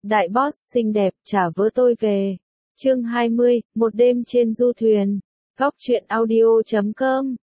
Đại boss xinh đẹp trả vớ tôi về. Chương 20, một đêm trên du thuyền. Góc truyện audio.com.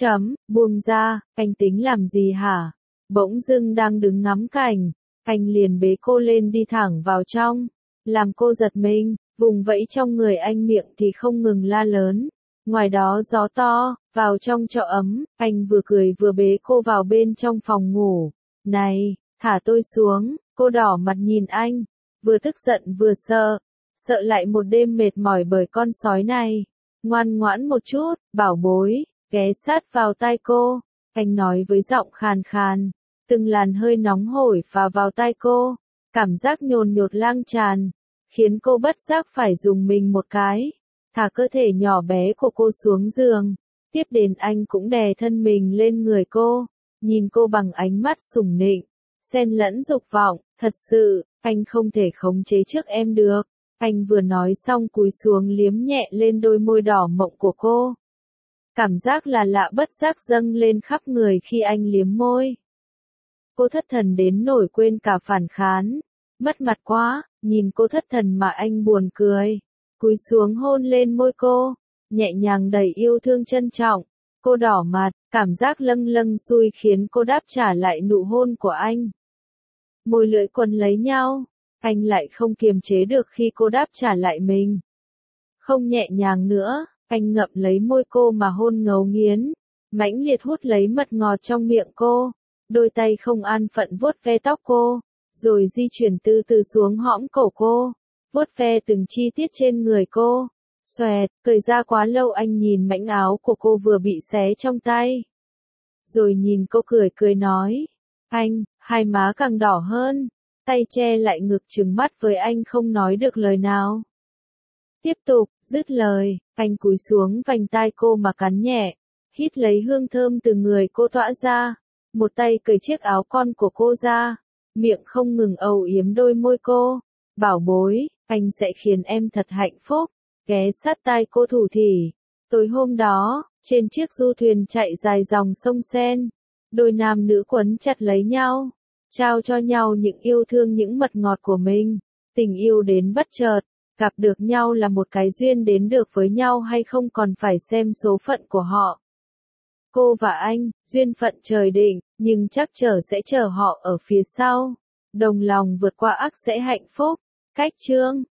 Buông ra, anh tính làm gì hả? Bỗng dưng đang đứng ngắm cảnh, anh liền bế cô lên đi thẳng vào trong, làm cô giật mình, vùng vẫy trong người anh miệng thì không ngừng la lớn. Ngoài đó gió to, vào trong trọ ấm, anh vừa cười vừa bế cô vào bên trong phòng ngủ. Này, thả tôi xuống, cô đỏ mặt nhìn anh, vừa tức giận vừa sợ, sợ lại một đêm mệt mỏi bởi con sói này. Ngoan ngoãn một chút, bảo bối, ghé sát vào tai cô, anh nói với giọng khàn khàn, từng làn hơi nóng hổi phả vào tai cô, cảm giác nhồn nhột lang tràn, khiến cô bất giác phải dùng mình một cái, thả cơ thể nhỏ bé của cô xuống giường, tiếp đến anh cũng đè thân mình lên người cô, nhìn cô bằng ánh mắt sủng nịnh, xen lẫn dục vọng, thật sự, anh không thể khống chế trước em được. Anh vừa nói xong cúi xuống liếm nhẹ lên đôi môi đỏ mọng của cô. Cảm giác là lạ bất giác dâng lên khắp người khi anh liếm môi. Cô thất thần đến nổi quên cả phản kháng. Mất mặt quá, nhìn cô thất thần mà anh buồn cười. Cúi xuống hôn lên môi cô, nhẹ nhàng đầy yêu thương trân trọng. Cô đỏ mặt, cảm giác lâng lâng xui khiến cô đáp trả lại nụ hôn của anh. Môi lưỡi quấn lấy nhau. Anh lại không kiềm chế được khi cô đáp trả lại mình. Không nhẹ nhàng nữa, anh ngậm lấy môi cô mà hôn ngấu nghiến, mãnh liệt hút lấy mật ngọt trong miệng cô, đôi tay không an phận vuốt ve tóc cô, rồi di chuyển từ từ xuống hõm cổ cô, vuốt ve từng chi tiết trên người cô. Xoẹt, cởi ra quá lâu anh nhìn mảnh áo của cô vừa bị xé trong tay. Rồi nhìn cô cười cười nói, anh, hai má càng đỏ hơn. Tay che lại ngực trừng mắt với anh không nói được lời nào. Tiếp tục, dứt lời, anh cúi xuống vành tai cô mà cắn nhẹ, hít lấy hương thơm từ người cô tỏa ra, một tay cởi chiếc áo con của cô ra, miệng không ngừng âu yếm đôi môi cô, bảo bối, anh sẽ khiến em thật hạnh phúc, ghé sát tai cô thủ thỉ. Tối hôm đó, trên chiếc du thuyền chạy dài dòng sông Sen, đôi nam nữ quấn chặt lấy nhau. Trao cho nhau những yêu thương những mật ngọt của mình, tình yêu đến bất chợt, gặp được nhau là một cái duyên đến được với nhau hay không còn phải xem số phận của họ. Cô và anh, duyên phận trời định, nhưng chắc sẽ chờ họ ở phía sau. Đồng lòng vượt qua ắt sẽ hạnh phúc. Cách chương